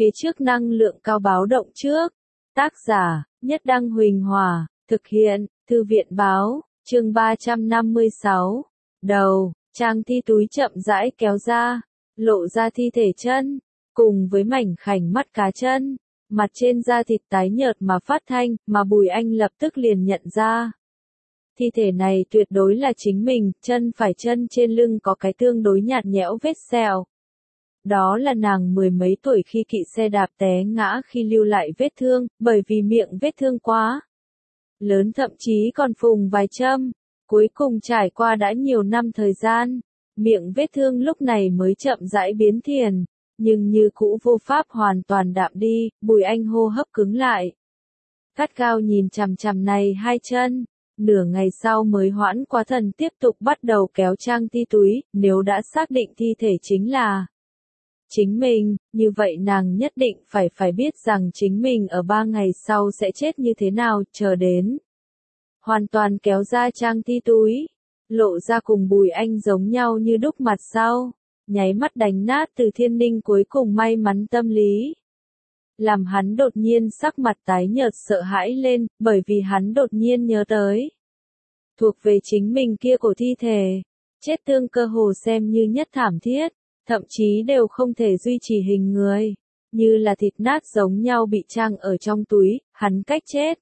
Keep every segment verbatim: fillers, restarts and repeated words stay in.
phía trước năng lượng cao báo động trước. Tác giả, Nhất Đăng Huỳnh Hòa, thực hiện, Thư viện Báo, chương ba trăm năm mươi sáu. Đầu, trang thi túi chậm rãi kéo ra, lộ ra thi thể chân, cùng với mảnh khảnh mắt cá chân, mặt trên da thịt tái nhợt mà phát thanh, mà Bùi Anh lập tức liền nhận ra. Thi thể này tuyệt đối là chính mình, chân phải chân trên lưng có cái tương đối nhạt nhẽo vết sẹo. Đó là nàng mười mấy tuổi khi kỵ xe đạp té ngã khi lưu lại vết thương, bởi vì miệng vết thương quá lớn thậm chí còn phùng vài châm. Cuối cùng trải qua đã nhiều năm thời gian, miệng vết thương lúc này mới chậm rãi biến thiền, nhưng như cũ vô pháp hoàn toàn đạm đi. Bùi Anh hô hấp cứng lại, gắt gao nhìn chằm chằm này hai chân, nửa ngày sau mới hoãn qua thần tiếp tục bắt đầu kéo trang thi túi. Nếu đã xác định thi thể chính là chính mình, như vậy nàng nhất định phải phải biết rằng chính mình ở ba ngày sau sẽ chết như thế nào. Chờ đến hoàn toàn kéo ra trang thi túi, lộ ra cùng Bùi Anh giống nhau như đúc mặt sau, nháy mắt đánh nát Từ Thiên Ninh cuối cùng may mắn tâm lý. Làm hắn đột nhiên sắc mặt tái nhợt sợ hãi lên, bởi vì hắn đột nhiên nhớ tới thuộc về chính mình kia cổ thi thể, chết tương cơ hồ xem như nhất thảm thiết, thậm chí đều không thể duy trì hình người, như là thịt nát giống nhau bị trang ở trong túi. Hắn cách chết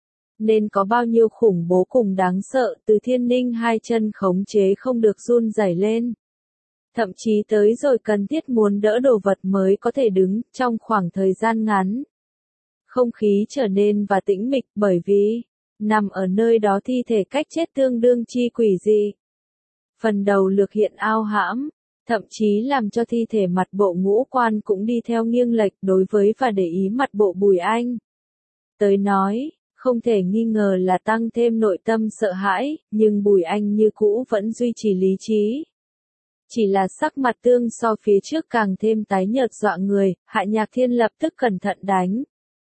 nên có bao nhiêu khủng bố cùng đáng sợ. Từ Thiên Ninh hai chân khống chế không được run rẩy lên, thậm chí tới rồi cần thiết muốn đỡ đồ vật mới có thể đứng. Trong khoảng thời gian ngắn, không khí trở nên và tĩnh mịch, bởi vì nằm ở nơi đó thi thể cách chết tương đương chi quỷ dị. Phần đầu lược hiện ao hãm, thậm chí làm cho thi thể mặt bộ ngũ quan cũng đi theo nghiêng lệch. Đối với và để ý mặt bộ Bùi Anh tới nói, không thể nghi ngờ là tăng thêm nội tâm sợ hãi, nhưng Bùi Anh như cũ vẫn duy trì lý trí. Chỉ là sắc mặt tương so phía trước càng thêm tái nhợt dọa người. Hạ Nhạc Thiên lập tức cẩn thận đánh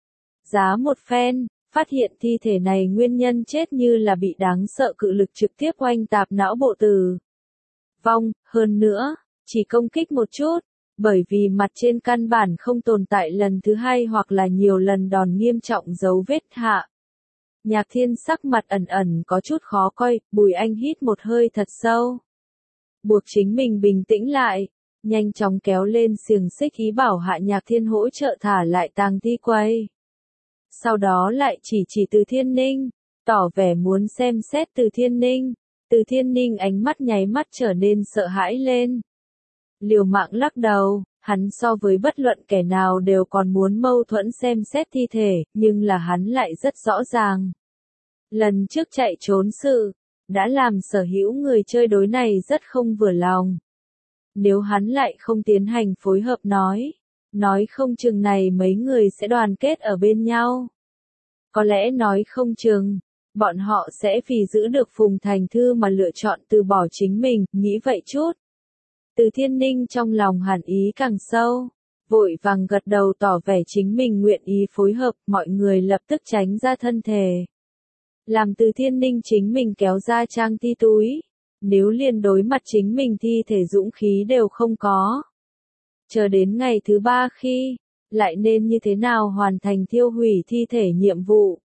giá một phen, phát hiện thi thể này nguyên nhân chết như là bị đáng sợ cự lực trực tiếp oanh tạp não bộ tử vong, hơn nữa chỉ công kích một chút, bởi vì mặt trên căn bản không tồn tại lần thứ hai hoặc là nhiều lần đòn nghiêm trọng dấu vết. Hạ Nhạc Thiên sắc mặt ẩn ẩn có chút khó coi. Bùi Anh hít một hơi thật sâu, buộc chính mình bình tĩnh lại, nhanh chóng kéo lên xiềng xích ý bảo Hạ Nhạc Thiên hỗ trợ thả lại tang thi quay. Sau đó lại chỉ chỉ Từ Thiên Ninh, tỏ vẻ muốn xem xét Từ Thiên Ninh. Từ Thiên Ninh ánh mắt nháy mắt trở nên sợ hãi lên, liều mạng lắc đầu. Hắn so với bất luận kẻ nào đều còn muốn mâu thuẫn xem xét thi thể, nhưng là hắn lại rất rõ ràng. Lần trước chạy trốn sự, đã làm sở hữu người chơi đối này rất không vừa lòng. Nếu hắn lại không tiến hành phối hợp nói, nói không chừng này mấy người sẽ đoàn kết ở bên nhau. Có lẽ nói không chừng, bọn họ sẽ vì giữ được Phùng Thành Thư mà lựa chọn từ bỏ chính mình. Nghĩ vậy chút, Từ Thiên Ninh trong lòng hàn ý càng sâu, vội vàng gật đầu tỏ vẻ chính mình nguyện ý phối hợp. Mọi người lập tức tránh ra thân thể, làm Từ Thiên Ninh chính mình kéo ra trang thi túi. Nếu liền đối mặt chính mình thi thể dũng khí đều không có, chờ đến ngày thứ ba khi, lại nên như thế nào hoàn thành thiêu hủy thi thể nhiệm vụ.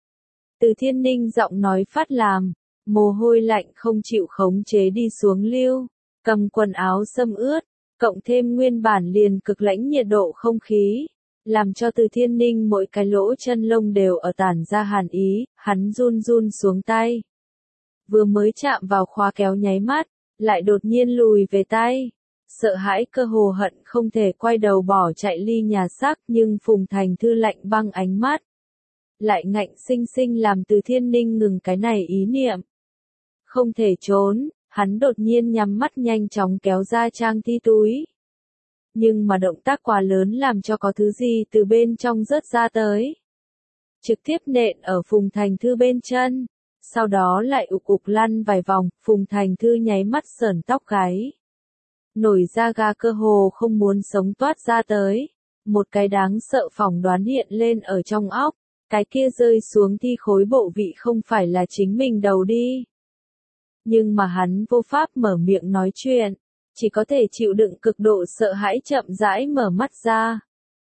Từ Thiên Ninh giọng nói phát làm, mồ hôi lạnh không chịu khống chế đi xuống lưu, cầm quần áo xâm ướt, cộng thêm nguyên bản liền cực lãnh nhiệt độ không khí, làm cho Từ Thiên Ninh mỗi cái lỗ chân lông đều ở tản ra hàn ý. Hắn run run xuống tay, vừa mới chạm vào khóa kéo nháy mắt, lại đột nhiên lùi về tay, sợ hãi cơ hồ hận không thể quay đầu bỏ chạy ly nhà xác. Nhưng Phùng Thành Thư lạnh băng ánh mắt lại ngạnh sinh sinh làm Từ Thiên Ninh ngừng cái này ý niệm. Không thể trốn, hắn đột nhiên nhắm mắt nhanh chóng kéo ra trang thi túi. Nhưng mà động tác quá lớn làm cho có thứ gì từ bên trong rớt ra tới, trực tiếp nện ở Phùng Thành Thư bên chân, sau đó lại ục ục lăn vài vòng. Phùng Thành Thư nháy mắt sởn tóc gáy, nổi da gà cơ hồ không muốn sống toát ra tới. Một cái đáng sợ phỏng đoán hiện lên ở trong óc, cái kia rơi xuống thi khối bộ vị không phải là chính mình đầu đi. Nhưng mà hắn vô pháp mở miệng nói chuyện, chỉ có thể chịu đựng cực độ sợ hãi chậm rãi mở mắt ra.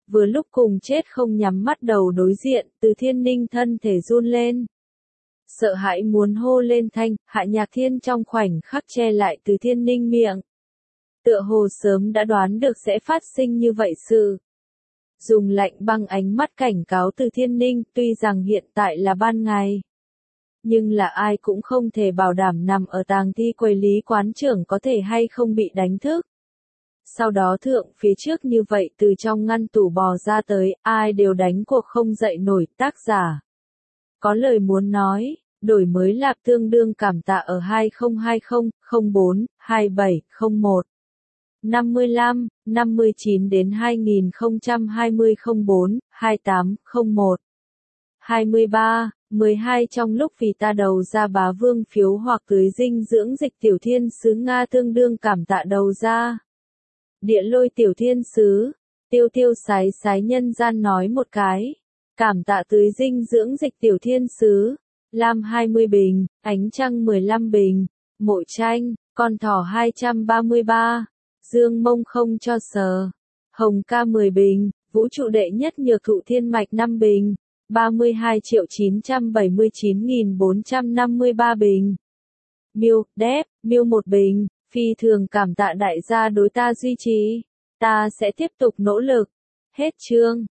vừa lúc cùng chết không nhắm mắt đầu đối diện, Từ Thiên Ninh thân thể run lên. Sợ hãi muốn hô lên thanh, Hạ Nhạc Thiên trong khoảnh khắc che lại Từ Thiên Ninh miệng. Tựa hồ sớm đã đoán được sẽ phát sinh như vậy sự. Dùng lạnh băng ánh mắt cảnh cáo Từ Thiên Ninh, tuy rằng hiện tại là ban ngày. Nhưng là ai cũng không thể bảo đảm nằm ở tàng thi quầy Lý quán trưởng có thể hay không bị đánh thức. Sau đó thượng phía trước như vậy từ trong ngăn tủ bò ra tới, ai đều đánh cuộc không dậy nổi, tác giả. Có lời muốn nói, đổi mới lạc tương đương cảm tạ ở hai không hai không, không bốn, hai bảy, không một. năm mươi lăm, năm mươi chín đến hai nghìn không trăm hai mươi không bốn, hai tám, không một. hai mươi ba, mười hai trong lúc vì ta đầu ra bá vương phiếu hoặc tưới dinh dưỡng dịch tiểu thiên sứ Nga tương đương cảm tạ đầu ra. Địa lôi tiểu thiên sứ, tiêu tiêu sái sái nhân gian nói một cái. Cảm tạ tưới dinh dưỡng dịch tiểu thiên sứ. Lam hai mươi bình, ánh trăng mười lăm bình, mộ tranh, con thỏ hai trăm ba mươi ba, dương mông không cho sờ. Hồng ca mười bình, vũ trụ đệ nhất nhược thụ thiên mạch năm bình, ba mươi hai triệu chín trăm bảy mươi chín nghìn bốn trăm năm mươi ba bình. Miêu, đép, miêu một bình, phi thường cảm tạ đại gia đối ta duy trì. Ta sẽ tiếp tục nỗ lực. Hết chương.